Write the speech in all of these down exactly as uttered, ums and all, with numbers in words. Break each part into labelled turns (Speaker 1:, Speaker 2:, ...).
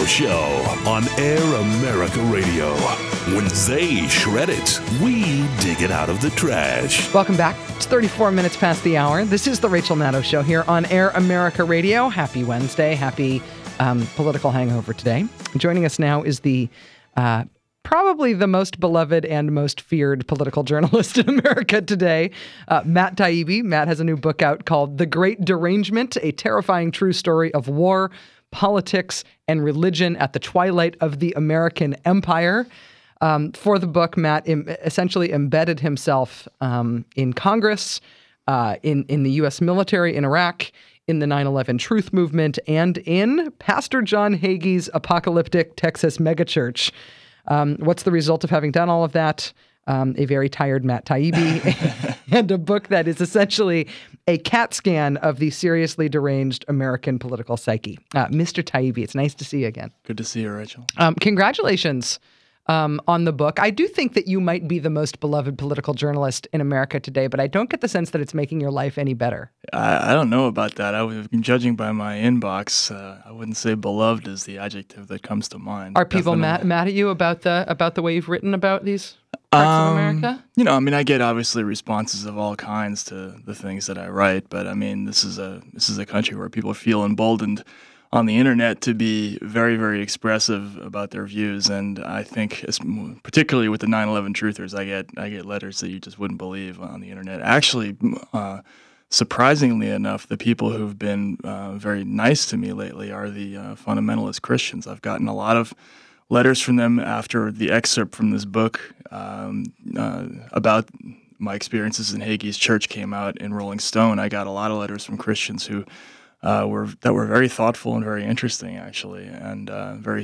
Speaker 1: Show on Air America Radio. When they shred it, we dig it out of the trash.
Speaker 2: Welcome back. It's thirty-four minutes past the hour. This is the Rachel Maddow Show here on Air America Radio. Happy Wednesday. Happy um, political hangover today. Joining us now is the uh, probably the most beloved and most feared political journalist in America today, uh, Matt Taibbi. Matt has a new book out called The Great Derangement, a terrifying true story of war, politics, and religion at the twilight of the American empire. Um, for the book, Matt im- essentially embedded himself um, in Congress, uh, in, in the U S military in Iraq, in the nine eleven Truth Movement, and in Pastor John Hagee's apocalyptic Texas megachurch. Um, what's the result of having done all of that? Um, a very tired Matt Taibbi and a book that is essentially a CAT scan of the seriously deranged American political psyche. Uh, Mister Taibbi, it's nice to see you again.
Speaker 3: Good to see you, Rachel.
Speaker 2: Um, congratulations um, on the book. I do think that you might be the most beloved political journalist in America today, but I don't get the sense that it's making your life any better.
Speaker 3: I, I don't know about that. I was judging by my inbox. Uh, I wouldn't say beloved is the adjective that comes to mind.
Speaker 2: Are people
Speaker 3: Definitely.
Speaker 2: mad, mad at you about the about the way you've written about these parts
Speaker 3: um,
Speaker 2: of America?
Speaker 3: You know, I mean, I get obviously responses of all kinds to the things that I write, but I mean, this is a this is a country where people feel emboldened on the internet to be very, very expressive about their views, and I think, particularly with the nine eleven truthers, I get I get letters that you just wouldn't believe on the internet. Actually, uh, surprisingly enough, the people who've been uh, very nice to me lately are the uh, fundamentalist Christians. I've gotten a lot of letters from them after the excerpt from this book um, uh, about my experiences in Hagee's church came out in Rolling Stone. I got a lot of letters from Christians who uh, were that were very thoughtful and very interesting, actually, and uh, very,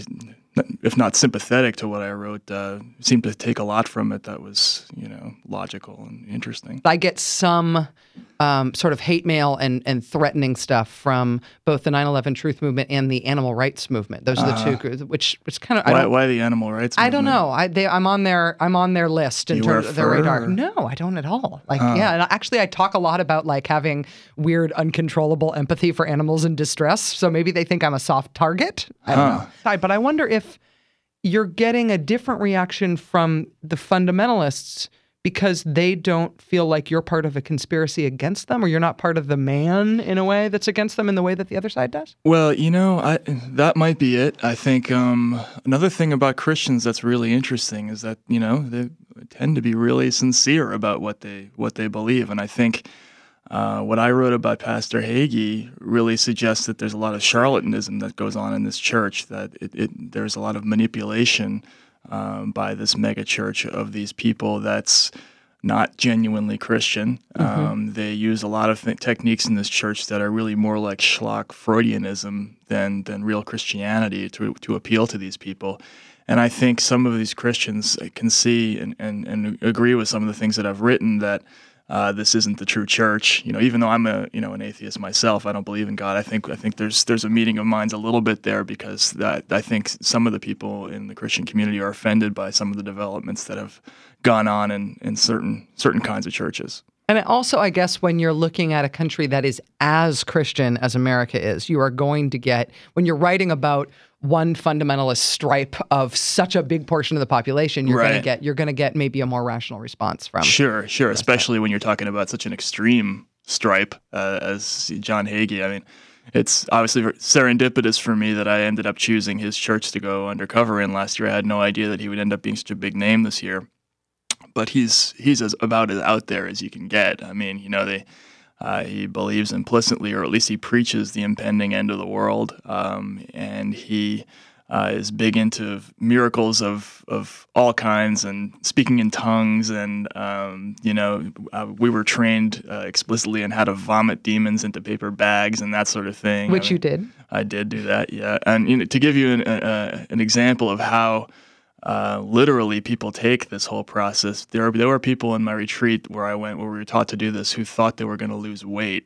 Speaker 3: if not sympathetic to what I wrote, uh, seemed to take a lot from it that was, you know, logical and interesting.
Speaker 2: I get some um, sort of hate mail and, and threatening stuff from both the nine eleven Truth Movement and the Animal Rights Movement. Those are the
Speaker 3: Uh-huh.
Speaker 2: two groups, which which kind of I
Speaker 3: Why,
Speaker 2: don't,
Speaker 3: why the animal rights
Speaker 2: I don't
Speaker 3: movement?
Speaker 2: know. I they I'm on their I'm on their list in
Speaker 3: You wear
Speaker 2: terms of their
Speaker 3: fur,
Speaker 2: radar.
Speaker 3: or-
Speaker 2: No, I don't at all. Like
Speaker 3: Huh.
Speaker 2: yeah, and actually I talk a lot about like having weird uncontrollable empathy for animals in distress. So maybe they think I'm a soft target. I don't
Speaker 3: Huh.
Speaker 2: know. I- But I wonder if you're getting a different reaction from the fundamentalists because they don't feel like you're part of a conspiracy against them, or you're not part of the man in a way that's against them in the way that the other side does?
Speaker 3: Well, you know, I, that might be it. I think um, another thing about Christians that's really interesting is that, you know, they tend to be really sincere about what they what they believe. And I think uh, what I wrote about Pastor Hagee really suggests that there's a lot of charlatanism that goes on in this church, that it, it, there's a lot of manipulation um, by this mega church of these people that's not genuinely Christian.
Speaker 2: Mm-hmm.
Speaker 3: Um, they use a lot of th- techniques in this church that are really more like schlock Freudianism than than real Christianity to to appeal to these people. And I think some of these Christians can see and, and, and agree with some of the things that I've written, that uh, this isn't the true church. You know, even though I'm a you know an atheist myself, I don't believe in God. I think I think there's there's a meeting of minds a little bit there, because that I think some of the people in the Christian community are offended by some of the developments that have gone on in, in certain certain kinds of churches.
Speaker 2: And also, I guess, when you're looking at a country that is as Christian as America is, you are going to get, when you're writing about one fundamentalist stripe of such a big portion of the population, you're going to
Speaker 3: Right.
Speaker 2: get you're going to get maybe a more rational response from.
Speaker 3: Sure, sure. Especially when you're talking about such an extreme stripe uh, as John Hagee. I mean, it's obviously very serendipitous for me that I ended up choosing his church to go undercover in last year. I had no idea that he would end up being such a big name this year. But he's he's as about as out there as you can get. I mean, you know, they uh, he believes implicitly, or at least he preaches the impending end of the world, um, and he uh, is big into miracles of of all kinds and speaking in tongues. And um, you know, uh, we were trained uh, explicitly on how to vomit demons into paper bags and that sort of thing.
Speaker 2: Which
Speaker 3: I mean,
Speaker 2: you did.
Speaker 3: I did do that, yeah. And you know, to give you an, uh, an example of how Uh, literally people take this whole process. There, there were people in my retreat where I went, where we were taught to do this, who thought they were going to lose weight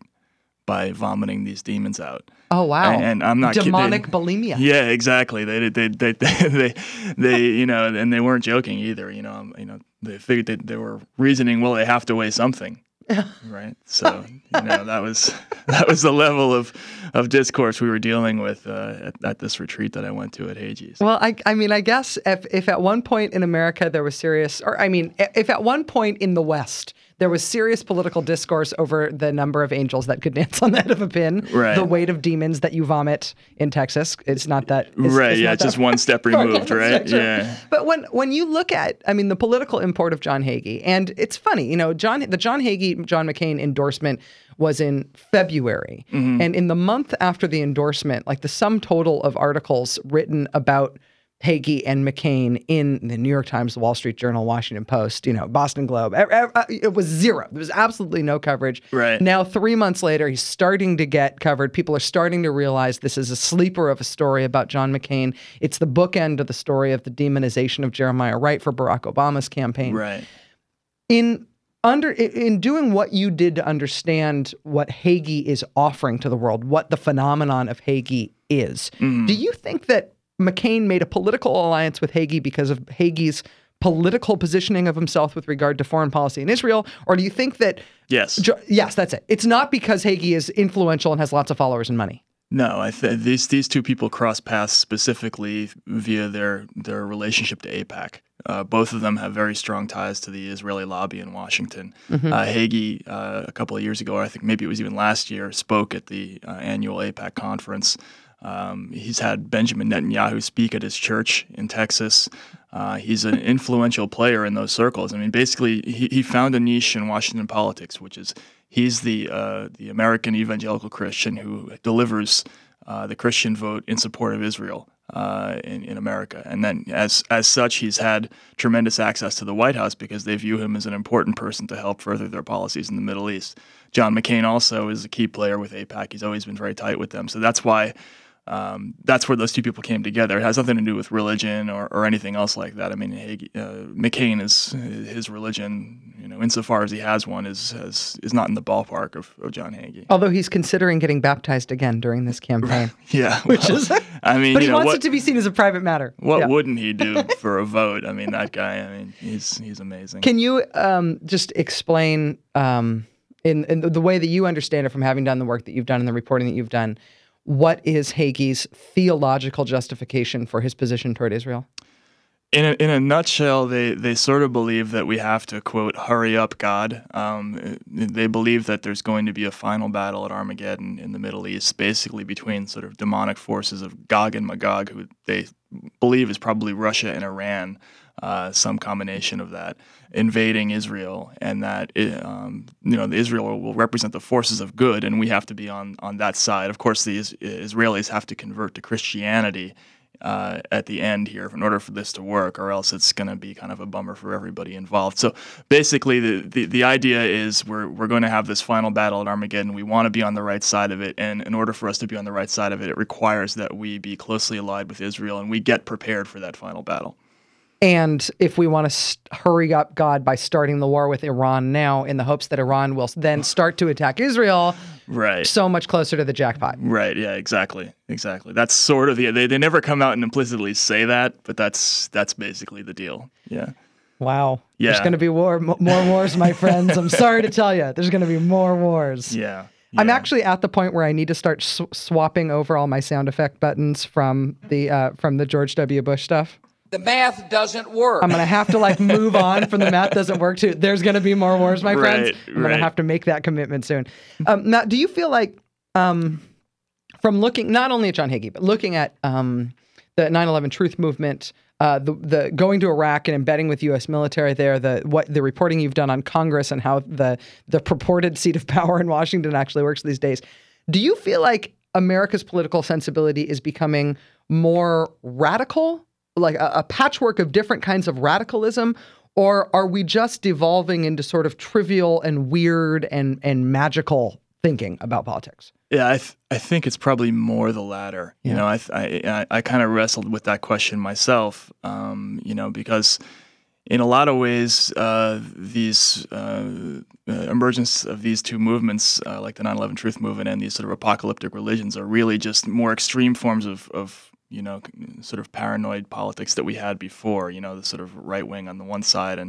Speaker 3: by vomiting these demons out.
Speaker 2: Oh, wow.
Speaker 3: And, and I'm not kidding.
Speaker 2: Demonic bulimia.
Speaker 3: Yeah, exactly. They, they, they, they, they, they, you know, and they weren't joking either. You know, um, you know, they figured that they were reasoning, well, they have to weigh something. right? So you know that was that was the level of of discourse we were dealing with uh, at, at this retreat that I went to at Hagee's.
Speaker 2: Well, I, I mean, I guess if, if at one point in America there was serious, or I mean, if at one point in the West there was serious political discourse over the number of angels that could dance on the head of a pin,
Speaker 3: right.
Speaker 2: the weight of demons that you vomit in Texas, it's not that. It's,
Speaker 3: right,
Speaker 2: it's
Speaker 3: yeah,
Speaker 2: not
Speaker 3: just
Speaker 2: that
Speaker 3: one step removed, right?
Speaker 2: Yeah. But when when you look at, I mean, the political import of John Hagee, and it's funny, you know, John the John Hagee, John McCain endorsement was in February. Mm-hmm. And in the month after the endorsement, like the sum total of articles written about Hagee and McCain in the New York Times, the Wall Street Journal, Washington Post, you know, Boston Globe, it was zero. There was absolutely no coverage.
Speaker 3: Right.
Speaker 2: Now, three months later, he's starting to get covered. People are starting to realize this is a sleeper of a story about John McCain. It's the bookend of the story of the demonization of Jeremiah Wright for Barack Obama's campaign.
Speaker 3: Right.
Speaker 2: In under in doing what you did to understand what Hagee is offering to the world, what the phenomenon of Hagee is, mm. do you think that McCain made a political alliance with Hagee because of Hagee's political positioning of himself with regard to foreign policy in Israel? Or do you think that...
Speaker 3: Yes.
Speaker 2: Jo- yes, that's it. It's not because Hagee is influential and has lots of followers and money.
Speaker 3: No, I th- these these two people cross paths specifically via their, their relationship to AIPAC. Uh, both of them have very strong ties to the Israeli lobby in Washington. Mm-hmm. Uh, Hagee, uh, a couple of years ago, or I think maybe it was even last year, spoke at the uh, annual AIPAC conference. Um, he's had Benjamin Netanyahu speak at his church in Texas. Uh, he's an influential player in those circles. I mean, basically, he, he found a niche in Washington politics, which is he's the uh, the American evangelical Christian who delivers uh, the Christian vote in support of Israel uh, in, in America. And then as as such, he's had tremendous access to the White House because they view him as an important person to help further their policies in the Middle East. John McCain also is a key player with AIPAC. He's always been very tight with them. So that's why Um, that's where those two people came together. It has nothing to do with religion or, or anything else like that. I mean, Hagee, uh, McCain is his religion, you know, insofar as he has one, is has, is not in the ballpark of, of John Hagee.
Speaker 2: Although he's considering getting baptized again during this campaign.
Speaker 3: yeah,
Speaker 2: which
Speaker 3: well,
Speaker 2: is.
Speaker 3: I mean,
Speaker 2: but
Speaker 3: you
Speaker 2: he
Speaker 3: know,
Speaker 2: wants
Speaker 3: what,
Speaker 2: it to be seen as a private matter.
Speaker 3: What
Speaker 2: yeah.
Speaker 3: wouldn't he do for a vote? I mean, that guy. I mean, he's he's amazing.
Speaker 2: Can you um, just explain um, in, in the way that you understand it from having done the work that you've done and the reporting that you've done? What is Hagee's theological justification for his position toward Israel?
Speaker 3: In a, in a nutshell, they, they sort of believe that we have to, quote, hurry up God. Um, they believe that there's going to be a final battle at Armageddon in the Middle East, basically between sort of demonic forces of Gog and Magog, who they believe is probably Russia and Iran, uh, some combination of that, invading Israel, and that it, um, you know, Israel will represent the forces of good, and we have to be on, on that side. Of course, the is- Israelis have to convert to Christianity uh, at the end here in order for this to work, or else it's going to be kind of a bummer for everybody involved. So basically, the, the, the idea is we're we're going to have this final battle at Armageddon. We want to be on the right side of it, and in order for us to be on the right side of it, it requires that we be closely allied with Israel, and we get prepared for that final battle.
Speaker 2: And if we want to st- hurry up God by starting the war with Iran now in the hopes that Iran will then start to attack Israel,
Speaker 3: right?
Speaker 2: So much closer to the jackpot.
Speaker 3: Right, yeah, exactly, exactly. That's sort of the, they, they never come out and implicitly say that, but that's that's basically the deal, yeah.
Speaker 2: Wow.
Speaker 3: Yeah.
Speaker 2: There's going to be war, m- more wars, my friends. I'm sorry to tell you, there's going to be more wars.
Speaker 3: Yeah. Yeah.
Speaker 2: I'm actually at the point where I need to start sw- swapping over all my sound effect buttons from the uh, from the George W. Bush stuff.
Speaker 4: The math doesn't work.
Speaker 2: I'm going to have to like move on from the math doesn't work to there's going to be more wars, my friends.
Speaker 3: Right,
Speaker 2: I'm going
Speaker 3: right.
Speaker 2: to have to make that commitment soon. Um, Matt, do you feel like um, from looking not only at John Hagee, but looking at um, the nine eleven Truth Movement, uh, the the going to Iraq and embedding with U S military there, the what the reporting you've done on Congress and how the the purported seat of power in Washington actually works these days, do you feel like America's political sensibility is becoming more radical? Like a, a patchwork of different kinds of radicalism, or are we just devolving into sort of trivial and weird and, and magical thinking about politics?
Speaker 3: Yeah, I th- I think it's probably more the latter. You
Speaker 2: Yeah.
Speaker 3: know, I th- I, I, I kind of wrestled with that question myself. Um, you know, because in a lot of ways, uh, these uh, uh, emergence of these two movements, uh, like the nine eleven Truth Movement and these sort of apocalyptic religions, are really just more extreme forms of of you know, sort of paranoid politics that we had before, you know, the sort of right wing on the one side and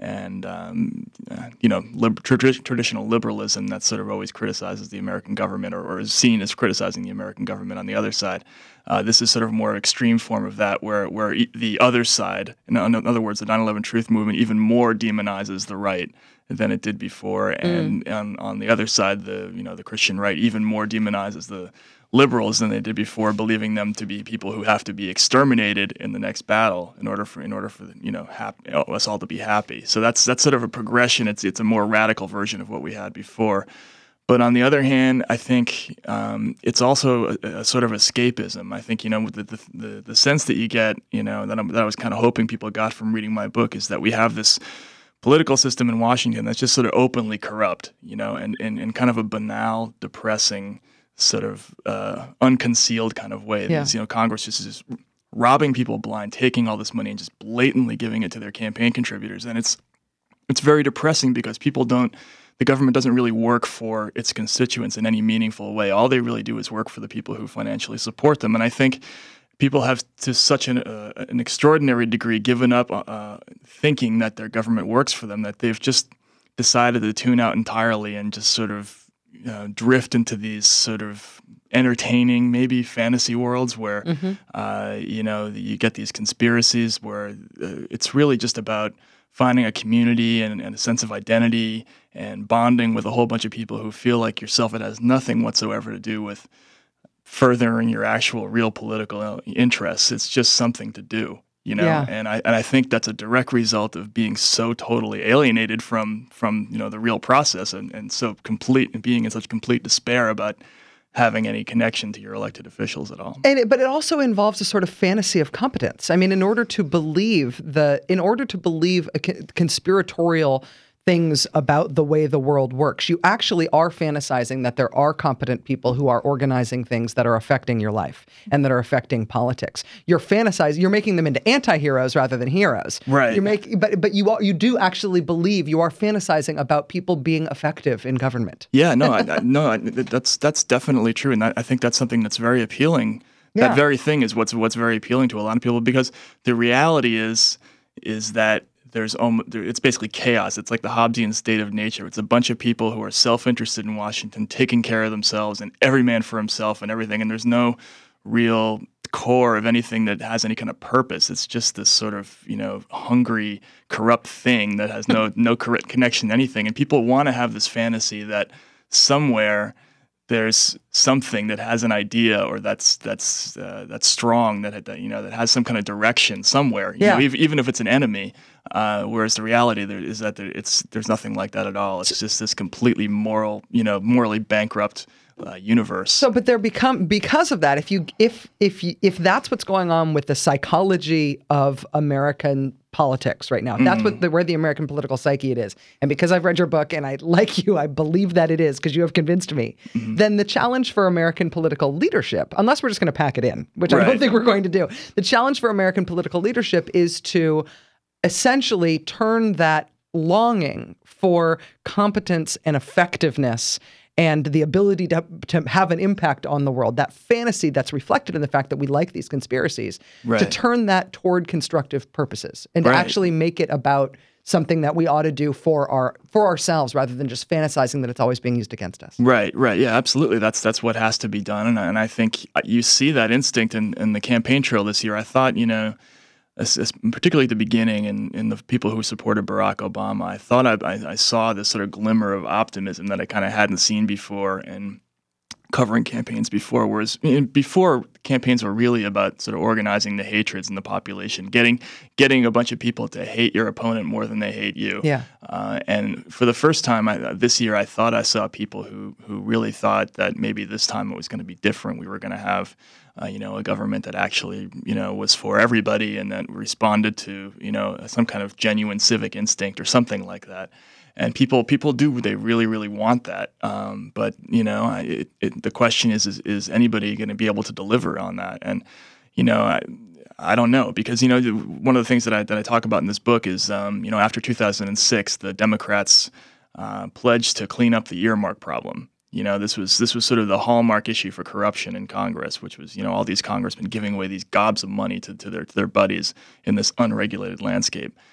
Speaker 3: and um, uh, you know, lib- tradi- traditional liberalism that sort of always criticizes the American government, or, or is seen as criticizing the American government on the other side. Uh, this is sort of a more extreme form of that, where where e- the other side, in, in other words, the nine eleven Truth Movement, even more demonizes the right than it did before, and mm. on, on the other side, the you know the Christian right even more demonizes the liberals than they did before, believing them to be people who have to be exterminated in the next battle in order for in order for you know happy, us all to be happy. So that's that's sort of a progression. It's it's a more radical version of what we had before. But on the other hand, I think um, it's also a, a sort of escapism. I think you know the the, the, the sense that you get, you know, that, I'm, that I was kind of hoping people got from reading my book is that we have this political system in Washington that's just sort of openly corrupt, you know, and in and kind of a banal, depressing, sort of uh, unconcealed kind of way.
Speaker 2: Yeah.
Speaker 3: You know, Congress just is robbing people blind, taking all this money and just blatantly giving it to their campaign contributors, and it's it's very depressing because people don't. The government doesn't really work for its constituents in any meaningful way. All they really do is work for the people who financially support them. And I think people have, to such an, uh, an extraordinary degree, given up uh, thinking that their government works for them, that they've just decided to tune out entirely and just sort of uh, drift into these sort of entertaining, maybe fantasy worlds where, mm-hmm. uh, you know, you get these conspiracies where uh, it's really just about finding a community and, and a sense of identity and bonding with a whole bunch of people who feel like yourself. It has nothing whatsoever to do with furthering your actual real political interests. It's just something to do, you know.
Speaker 2: Yeah.
Speaker 3: And I and I think that's a direct result of being so totally alienated from from you know the real process, and, and so complete and being in such complete despair about having any connection to your elected officials at all.
Speaker 2: And it, but it also involves a sort of fantasy of competence. I mean, in order to believe the, in order to believe a conspiratorial things about the way the world works, you actually are fantasizing that there are competent people who are organizing things that are affecting your life and that are affecting politics. You're fantasizing, you're making them into anti-heroes rather than heroes.
Speaker 3: Right.
Speaker 2: You're making, but but you are, you do actually believe you are fantasizing about people being effective in government.
Speaker 3: Yeah, no, I, I, no, I, that's that's definitely true, and I, I think that's something that's very appealing.
Speaker 2: Yeah.
Speaker 3: That very thing is what's what's very appealing to a lot of people, because the reality is is that there's almost, it's basically chaos. It's like the Hobbesian state of nature. It's a bunch of people who are self-interested in Washington, taking care of themselves, and every man for himself and everything. And there's no real core of anything that has any kind of purpose. It's just this sort of, you know, hungry, corrupt thing that has no no correct connection to anything. And people want to have this fantasy that somewhere there's something that has an idea, or that's that's uh, that's strong, that, that you know that has some kind of direction somewhere. You
Speaker 2: yeah.
Speaker 3: know, even, even if it's an enemy. Uh, whereas the reality there is that there, it's there's nothing like that at all. It's just this completely moral, you know, morally bankrupt uh, universe.
Speaker 2: So, but there become because of that. If you if if you, if that's what's going on with the psychology of American politics right now, that's mm. what the, where the American political psyche it is. And because I've read your book and I like you, I believe that it is because you have convinced me. Mm-hmm. Then the challenge for American political leadership, unless we're just going to pack it in, which right. I don't think we're going to do, the challenge for American political leadership is to essentially turn that longing for competence and effectiveness and the ability to, to have an impact on the world, that fantasy that's reflected in the fact that we like these conspiracies,
Speaker 3: right.
Speaker 2: to turn that toward constructive purposes and
Speaker 3: right.
Speaker 2: to actually make it about something that we ought to do for our for ourselves rather than just fantasizing that it's always being used against us.
Speaker 3: Right, right. Yeah, absolutely. That's that's what has to be done. And, and I think you see that instinct in, in the campaign trail this year. I thought, you know, As, as particularly at the beginning, and in, in the people who supported Barack Obama, I thought I, I, I saw this sort of glimmer of optimism that I kind of hadn't seen before in covering campaigns before. Whereas before, campaigns were really about sort of organizing the hatreds in the population, getting getting a bunch of people to hate your opponent more than they hate you.
Speaker 2: Yeah.
Speaker 3: Uh, and for the first time I, this year, I thought I saw people who who really thought that maybe this time it was going to be different. We were going to have Uh, you know, a government that actually, you know, was for everybody and that responded to, you know, some kind of genuine civic instinct or something like that. And people, people do, they really, really want that. Um, but, you know, I, it, it, the question is, is, is anybody going to be able to deliver on that? And, you know, I, I don't know, because, you know, one of the things that I, that I talk about in this book is, um, you know, after two thousand six, the Democrats uh, pledged to clean up the earmark problem. You know, this was this was sort of the hallmark issue for corruption in Congress, which was, you know, all these congressmen giving away these gobs of money to, to their to their buddies in this unregulated landscape.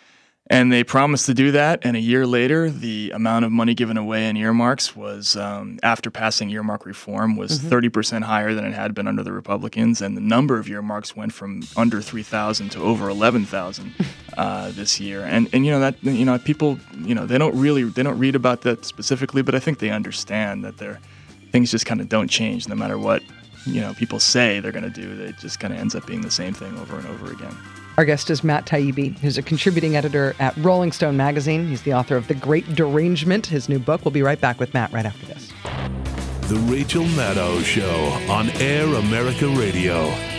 Speaker 3: And they promised to do that, and a year later, the amount of money given away in earmarks was, um, after passing earmark reform, was mm-hmm. thirty percent higher than it had been under the Republicans, and the number of earmarks went from under three thousand to over eleven thousand uh, this year. And and you know that you know people you know they don't really they don't read about that specifically, but I think they understand that they're, things just kind of don't change no matter what you know people say they're going to do. It just kind of ends up being the same thing over and over again.
Speaker 2: Our guest is Matt Taibbi, who's a contributing editor at Rolling Stone magazine. He's the author of The Great Derangement, his new book. We'll be right back with Matt right after this.
Speaker 1: The Rachel Maddow Show on Air America Radio.